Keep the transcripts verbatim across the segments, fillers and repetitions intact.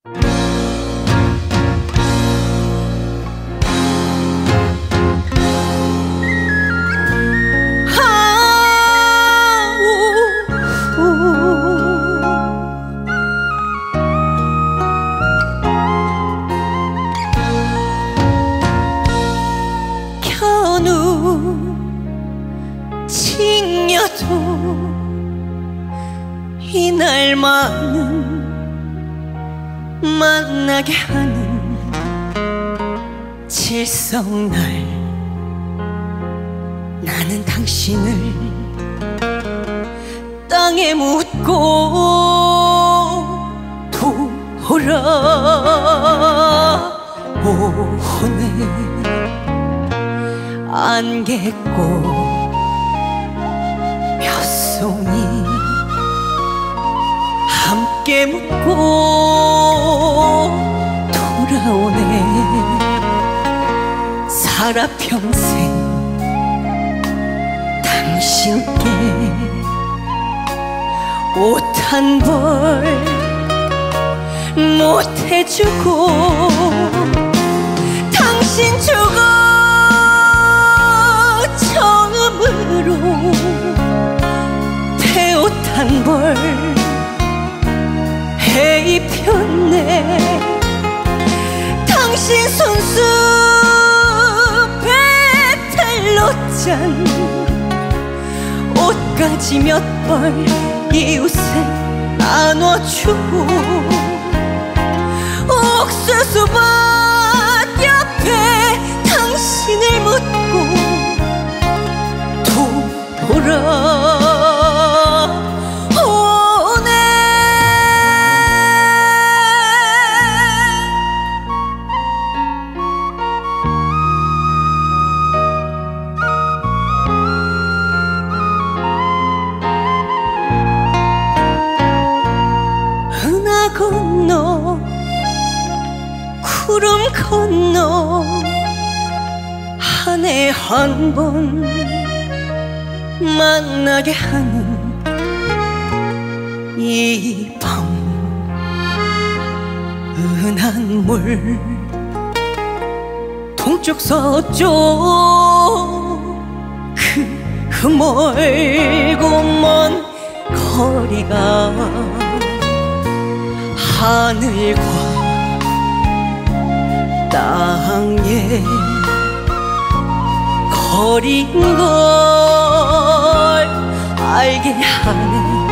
이날만은 만나게 하는 칠성날, 나는 당신을 땅에 묻고 돌아오네. 안개꽃 몇 송이 함께 묻고 돌아오네. 살아 평생 당신께 옷 한 벌 못 해주고, 당신 주고 처음으로 배옷 한 벌 입혔네. 당신 손수 배탈로 짠 옷까지 몇 벌 이웃에 나눠주고, 옥수수밭 옆에 당신을 묻고 돌아 건너 구름 건너 한 해 한 번 만나게 하는 이 밤, 은한 물 동쪽 서쪽 그 멀고 먼 거리가 하늘과 땅의 거리인 걸 알게 하네.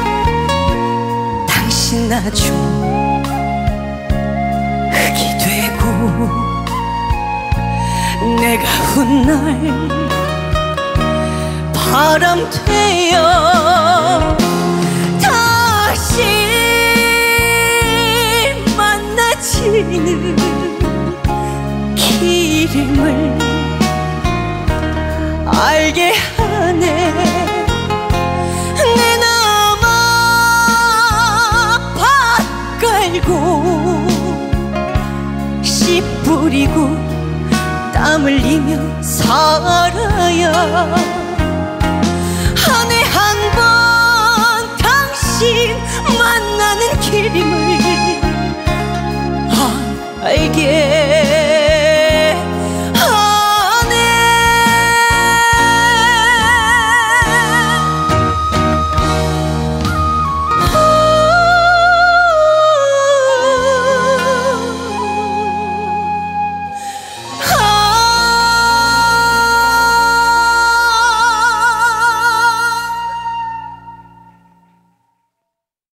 당신 나중 흙이 되고 내가 훗날 바람 되어 다시 만나지는 길임을 알게 하네. 내 남아 밭 깔고 씨 뿌리고 땀 흘리며 살아야 한 해 한 번 당신 만나는 길임을 알게